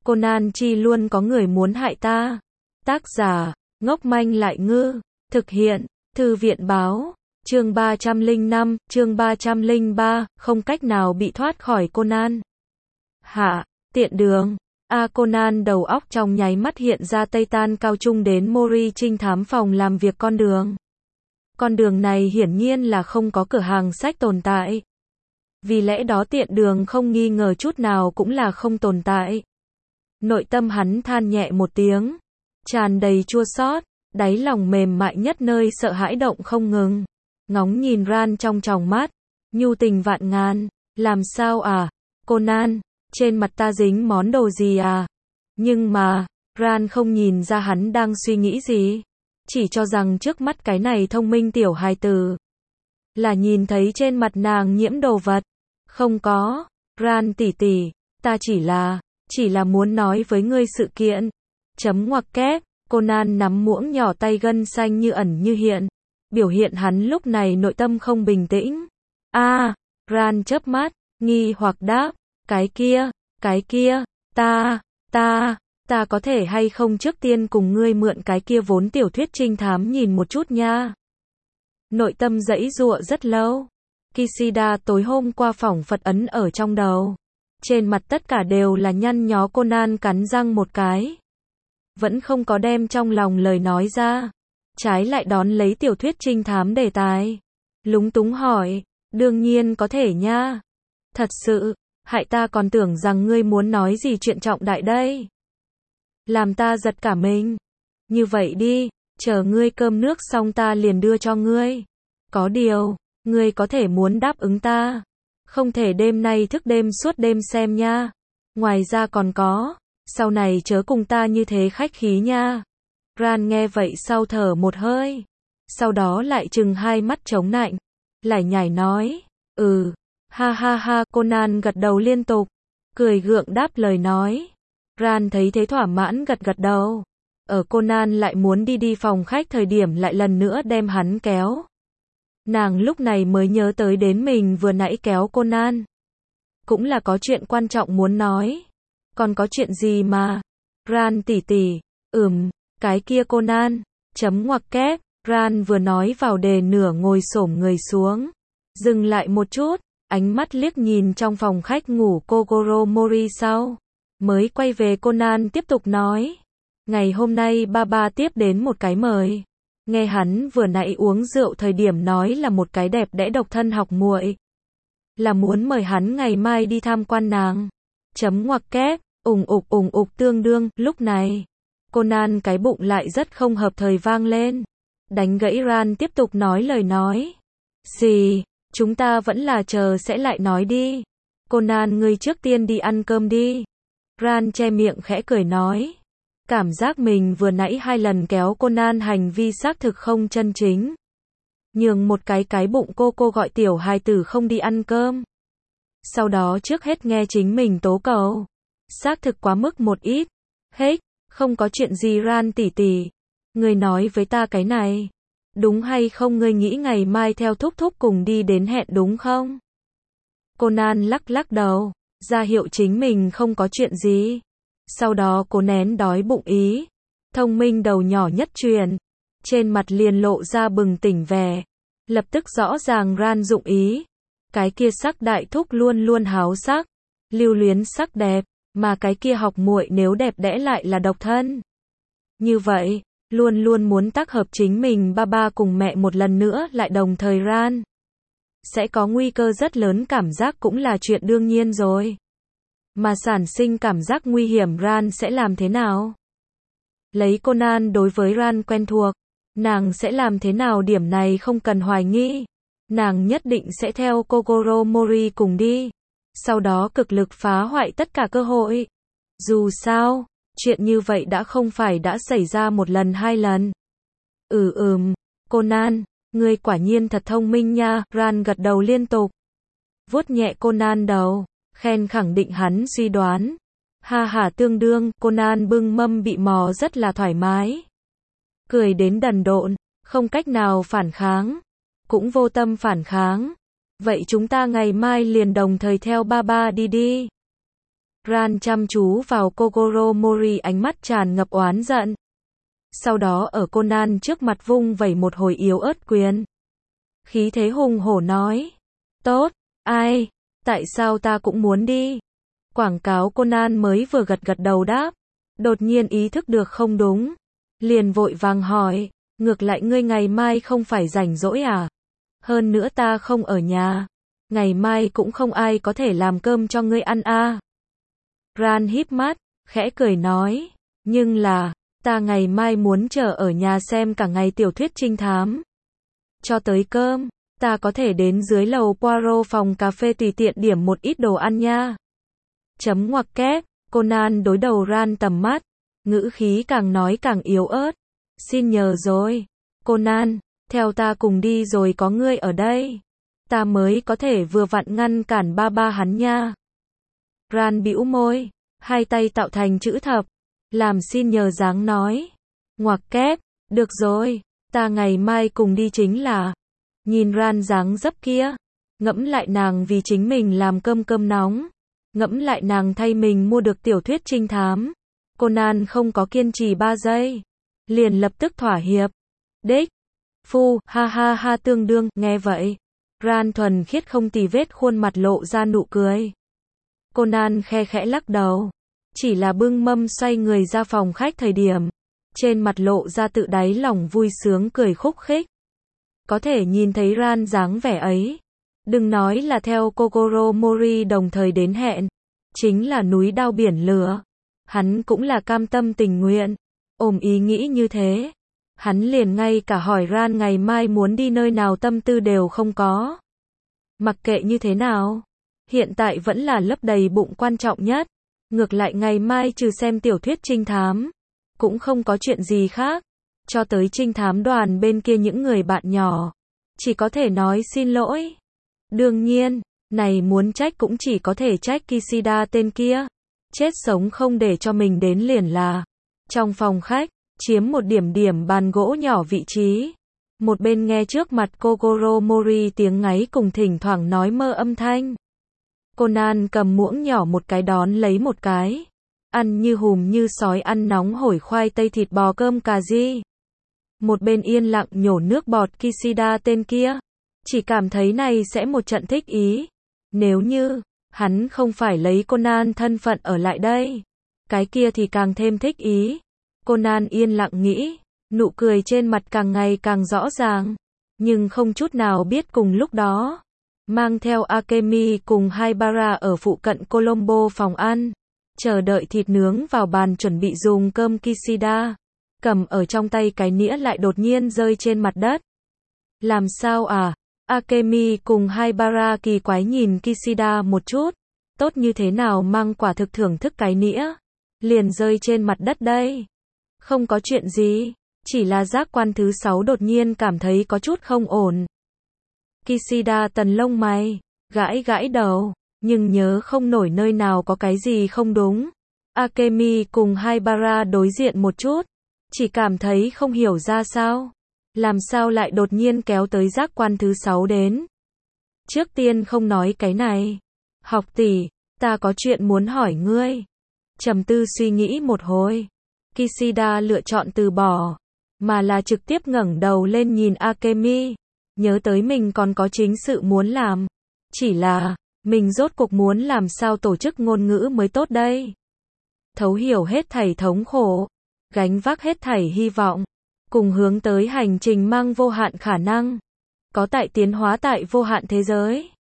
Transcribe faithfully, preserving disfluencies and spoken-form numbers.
Conan chi luôn có người muốn hại ta. Tác giả, ngốc manh lại ngư. Thực hiện, Thư viện báo. Chương ba trăm lẻ năm, chương ba trăm lẻ ba, không cách nào bị thoát khỏi Conan. Hạ, tiện đường. A Conan đầu óc trong nháy mắt hiện ra Tây Tan Cao Trung đến Mori trinh thám phòng làm việc con đường. Con đường này hiển nhiên là không có cửa hàng sách tồn tại. Vì lẽ đó tiện đường không nghi ngờ chút nào cũng là không tồn tại. Nội tâm hắn than nhẹ một tiếng, tràn đầy chua xót, đáy lòng mềm mại nhất nơi sợ hãi động không ngừng. Ngóng nhìn Ran trong tròng mắt, nhu tình vạn ngàn, làm sao à, Conan, trên mặt ta dính món đồ gì à? Nhưng mà, Ran không nhìn ra hắn đang suy nghĩ gì, chỉ cho rằng trước mắt cái này thông minh tiểu hài tử. Là nhìn thấy trên mặt nàng nhiễm đồ vật. Không có, Ran tỷ tỷ, ta chỉ là, chỉ là muốn nói với ngươi sự kiện. Chấm ngoặc kép, Conan nắm muỗng nhỏ tay gân xanh như ẩn như hiện. Biểu hiện hắn lúc này nội tâm không bình tĩnh. A, à, Ran chớp mắt, nghi hoặc đáp, cái kia, cái kia, ta, ta, ta có thể hay không trước tiên cùng ngươi mượn cái kia vốn tiểu thuyết trinh thám nhìn một chút nha. Nội tâm giãy giụa rất lâu. Kishida tối hôm qua phỏng Phật ấn ở trong đầu. Trên mặt tất cả đều là nhăn nhó. Conan cắn răng một cái, vẫn không có đem trong lòng lời nói ra, trái lại đón lấy tiểu thuyết trinh thám đề tài. Lúng túng hỏi, đương nhiên có thể nha. Thật sự, hại ta còn tưởng rằng ngươi muốn nói gì chuyện trọng đại đây. Làm ta giật cả mình. Như vậy đi, chờ ngươi cơm nước xong ta liền đưa cho ngươi. Có điều, ngươi có thể muốn đáp ứng ta. Không thể đêm nay thức đêm suốt đêm xem nha. Ngoài ra còn có, sau này chớ cùng ta như thế khách khí nha. Ran nghe vậy sau thở một hơi. Sau đó lại trừng hai mắt trống nạnh. Lải nhải nói, ừ, ha ha ha. Conan gật đầu liên tục, cười gượng đáp lời nói. Ran thấy thế thỏa mãn gật gật đầu. Ở Conan lại muốn đi đi phòng khách thời điểm lại lần nữa đem hắn kéo. Nàng lúc này mới nhớ tới đến mình vừa nãy kéo Conan. Cũng là có chuyện quan trọng muốn nói. Còn có chuyện gì mà? Ran tỷ tỷ, ừm, cái kia Conan, chấm ngoặc kép, Ran vừa nói vào đề nửa ngồi xổm người xuống. Dừng lại một chút, ánh mắt liếc nhìn trong phòng khách ngủ Kogoro Mori sau. Mới quay về Conan tiếp tục nói. Ngày hôm nay ba ba tiếp đến một cái mời. Nghe hắn vừa nãy uống rượu thời điểm nói là một cái đẹp đẽ độc thân học muội. Là muốn mời hắn ngày mai đi tham quan nàng. Chấm ngoặc kép, ủng ục ủng ục tương đương, lúc này. Conan cái bụng lại rất không hợp thời vang lên. Đánh gãy Ran tiếp tục nói lời nói. Gì, chúng ta vẫn là chờ sẽ lại nói đi. Conan ngươi trước tiên đi ăn cơm đi. Ran che miệng khẽ cười nói. Cảm giác mình vừa nãy hai lần kéo Conan hành vi xác thực không chân chính. Nhường một cái cái bụng cô cô gọi tiểu hài tử không đi ăn cơm. Sau đó trước hết nghe chính mình tố cầu. Xác thực quá mức một ít. Hết, không có chuyện gì Ran tỷ tỷ. Ngươi nói với ta cái này. Đúng hay không, ngươi nghĩ ngày mai theo thúc thúc cùng đi đến hẹn đúng không? Conan lắc lắc đầu, ra hiệu chính mình không có chuyện gì. Sau đó cố nén đói bụng ý. Thông minh đầu nhỏ nhất truyền. Trên mặt liền lộ ra bừng tỉnh vẻ. Lập tức rõ ràng Ran dụng ý. Cái kia sắc đại thúc luôn luôn háo sắc. Lưu luyến sắc đẹp. Mà cái kia học muội nếu đẹp đẽ lại là độc thân. Như vậy, luôn luôn muốn tác hợp chính mình ba ba cùng mẹ một lần nữa lại đồng thời Ran. Sẽ có nguy cơ rất lớn, cảm giác cũng là chuyện đương nhiên rồi. Mà sản sinh cảm giác nguy hiểm Ran sẽ làm thế nào? Lấy Conan đối với Ran quen thuộc, nàng sẽ làm thế nào điểm này không cần hoài nghi. Nàng nhất định sẽ theo Kogoro Mori cùng đi. Sau đó cực lực phá hoại tất cả cơ hội. Dù sao, chuyện như vậy đã không phải đã xảy ra một lần hai lần. Ừ ừm, Conan, ngươi quả nhiên thật thông minh nha. Ran gật đầu liên tục. Vuốt nhẹ Conan đầu. Khen khẳng định hắn suy đoán. Ha ha tương đương, Conan bưng mâm bị mò rất là thoải mái. Cười đến đần độn, không cách nào phản kháng. Cũng vô tâm phản kháng. Vậy chúng ta ngày mai liền đồng thời theo ba ba đi đi. Ran chăm chú vào Kogoro Mori, ánh mắt tràn ngập oán giận. Sau đó ở Conan trước mặt vung vẩy một hồi yếu ớt quyền. Khí thế hùng hổ nói. Tốt, ai, tại sao ta cũng muốn đi? Quảng cáo Conan mới vừa gật gật đầu đáp. Đột nhiên ý thức được không đúng. Liền vội vàng hỏi, ngược lại ngươi ngày mai không phải rảnh rỗi à? Hơn nữa ta không ở nhà. Ngày mai cũng không ai có thể làm cơm cho ngươi ăn à? Ran híp mắt, khẽ cười nói, nhưng là, ta ngày mai muốn chờ ở nhà xem cả ngày tiểu thuyết trinh thám. Cho tới cơm, ta có thể đến dưới lầu Poirot phòng cà phê tùy tiện điểm một ít đồ ăn nha. Chấm ngoặc kép, Conan đối đầu Ran tầm mắt, ngữ khí càng nói càng yếu ớt. Xin nhờ rồi, Conan, theo ta cùng đi rồi có ngươi ở đây. Ta mới có thể vừa vặn ngăn cản ba ba hắn nha. Ran bĩu môi, hai tay tạo thành chữ thập, làm xin nhờ dáng nói. Ngoặc kép, được rồi, ta ngày mai cùng đi chính là. Nhìn Ran dáng dấp kia, ngẫm lại nàng vì chính mình làm cơm cơm nóng, ngẫm lại nàng thay mình mua được tiểu thuyết trinh thám. Conan không có kiên trì ba giây, liền lập tức thỏa hiệp. Đích, phu, ha ha ha tương đương, nghe vậy. Ran thuần khiết không tì vết khuôn mặt lộ ra nụ cười. Conan khe khẽ lắc đầu, chỉ là bưng mâm xoay người ra phòng khách thời điểm, trên mặt lộ ra tự đáy lòng vui sướng cười khúc khích. Có thể nhìn thấy Ran dáng vẻ ấy, đừng nói là theo Kogoro Mori đồng thời đến hẹn, chính là núi đao biển lửa, hắn cũng là cam tâm tình nguyện. Ôm ý nghĩ như thế, hắn liền ngay cả hỏi Ran ngày mai muốn đi nơi nào tâm tư đều không có. Mặc kệ như thế nào, hiện tại vẫn là lấp đầy bụng quan trọng nhất. Ngược lại ngày mai trừ xem tiểu thuyết trinh thám, cũng không có chuyện gì khác. Cho tới trinh thám đoàn bên kia những người bạn nhỏ, chỉ có thể nói xin lỗi. Đương nhiên, này muốn trách cũng chỉ có thể trách Kishida tên kia. Chết sống không để cho mình đến liền là. Trong phòng khách, chiếm một điểm điểm bàn gỗ nhỏ vị trí. Một bên nghe trước mặt Kogoro Mori tiếng ngáy cùng thỉnh thoảng nói mơ âm thanh. Conan cầm muỗng nhỏ một cái đón lấy một cái. Ăn như hùm như sói, ăn nóng hổi khoai tây thịt bò cơm cà ri. Một bên yên lặng nhổ nước bọt Kishida tên kia. Chỉ cảm thấy này sẽ một trận thích ý. Nếu như, hắn không phải lấy Conan thân phận ở lại đây, cái kia thì càng thêm thích ý. Conan yên lặng nghĩ, nụ cười trên mặt càng ngày càng rõ ràng. Nhưng không chút nào biết cùng lúc đó, mang theo Akemi cùng Haibara ở phụ cận Colombo phòng ăn, chờ đợi thịt nướng vào bàn chuẩn bị dùng cơm Kishida, cầm ở trong tay cái nĩa lại đột nhiên rơi trên mặt đất. Làm sao à? Akemi cùng Haibara kỳ quái nhìn Kishida một chút, tốt như thế nào mang quả thực thưởng thức cái nĩa, liền rơi trên mặt đất đây. Không có chuyện gì, chỉ là giác quan thứ sáu đột nhiên cảm thấy có chút không ổn. Kishida tần lông mày, gãi gãi đầu, nhưng nhớ không nổi nơi nào có cái gì không đúng. Akemi cùng Haibara đối diện một chút, chỉ cảm thấy không hiểu ra sao. Làm sao lại đột nhiên kéo tới giác quan thứ sáu đến. Trước tiên không nói cái này. Học tỷ, ta có chuyện muốn hỏi ngươi. Trầm tư suy nghĩ một hồi, Kishida lựa chọn từ bỏ, mà là trực tiếp ngẩng đầu lên nhìn Akemi. Nhớ tới mình còn có chính sự muốn làm. Chỉ là, mình rốt cuộc muốn làm sao tổ chức ngôn ngữ mới tốt đây. Thấu hiểu hết thảy thống khổ, gánh vác hết thảy hy vọng, cùng hướng tới hành trình mang vô hạn khả năng, có tại tiến hóa tại vô hạn thế giới.